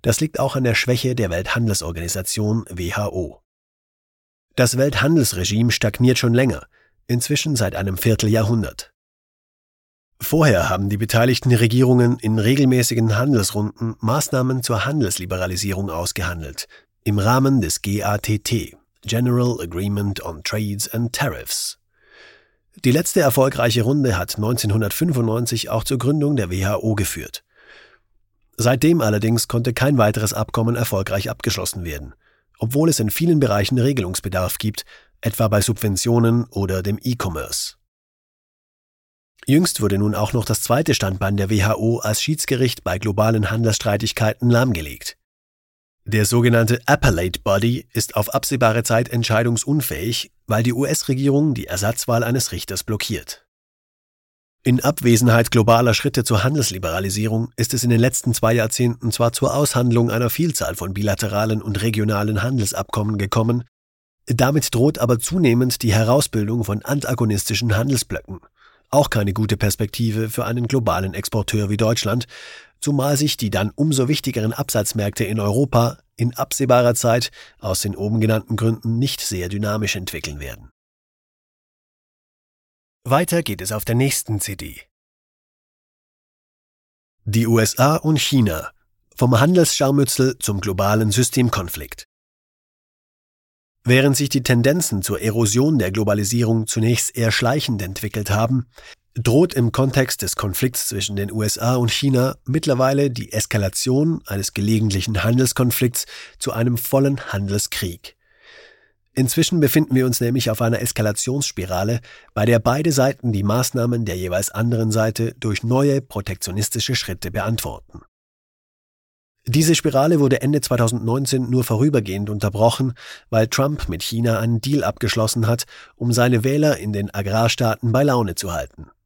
Das liegt auch an der Schwäche der Welthandelsorganisation WHO. Das Welthandelsregime stagniert schon länger, inzwischen seit einem Vierteljahrhundert. Vorher haben die beteiligten Regierungen in regelmäßigen Handelsrunden Maßnahmen zur Handelsliberalisierung ausgehandelt, im Rahmen des GATT, General Agreement on Trades and Tariffs. Die letzte erfolgreiche Runde hat 1995 auch zur Gründung der WHO geführt. Seitdem allerdings konnte kein weiteres Abkommen erfolgreich abgeschlossen werden, obwohl es in vielen Bereichen Regelungsbedarf gibt, etwa bei Subventionen oder dem E-Commerce. Jüngst wurde nun auch noch das zweite Standbein der WHO als Schiedsgericht bei globalen Handelsstreitigkeiten lahmgelegt. Der sogenannte Appellate Body ist auf absehbare Zeit entscheidungsunfähig, weil die US-Regierung die Ersatzwahl eines Richters blockiert. In Abwesenheit globaler Schritte zur Handelsliberalisierung ist es in den letzten 2 Jahrzehnten zwar zur Aushandlung einer Vielzahl von bilateralen und regionalen Handelsabkommen gekommen, damit droht aber zunehmend die Herausbildung von antagonistischen Handelsblöcken. Auch keine gute Perspektive für einen globalen Exporteur wie Deutschland, zumal sich die dann umso wichtigeren Absatzmärkte in Europa in absehbarer Zeit aus den oben genannten Gründen nicht sehr dynamisch entwickeln werden. Weiter geht es auf der nächsten CD. Die USA und China. Vom Handelsscharmützel zum globalen Systemkonflikt. Während sich die Tendenzen zur Erosion der Globalisierung zunächst eher schleichend entwickelt haben, droht im Kontext des Konflikts zwischen den USA und China mittlerweile die Eskalation eines gelegentlichen Handelskonflikts zu einem vollen Handelskrieg. Inzwischen befinden wir uns nämlich auf einer Eskalationsspirale, bei der beide Seiten die Maßnahmen der jeweils anderen Seite durch neue protektionistische Schritte beantworten. Diese Spirale wurde Ende 2019 nur vorübergehend unterbrochen, weil Trump mit China einen Deal abgeschlossen hat, um seine Wähler in den Agrarstaaten bei Laune zu halten.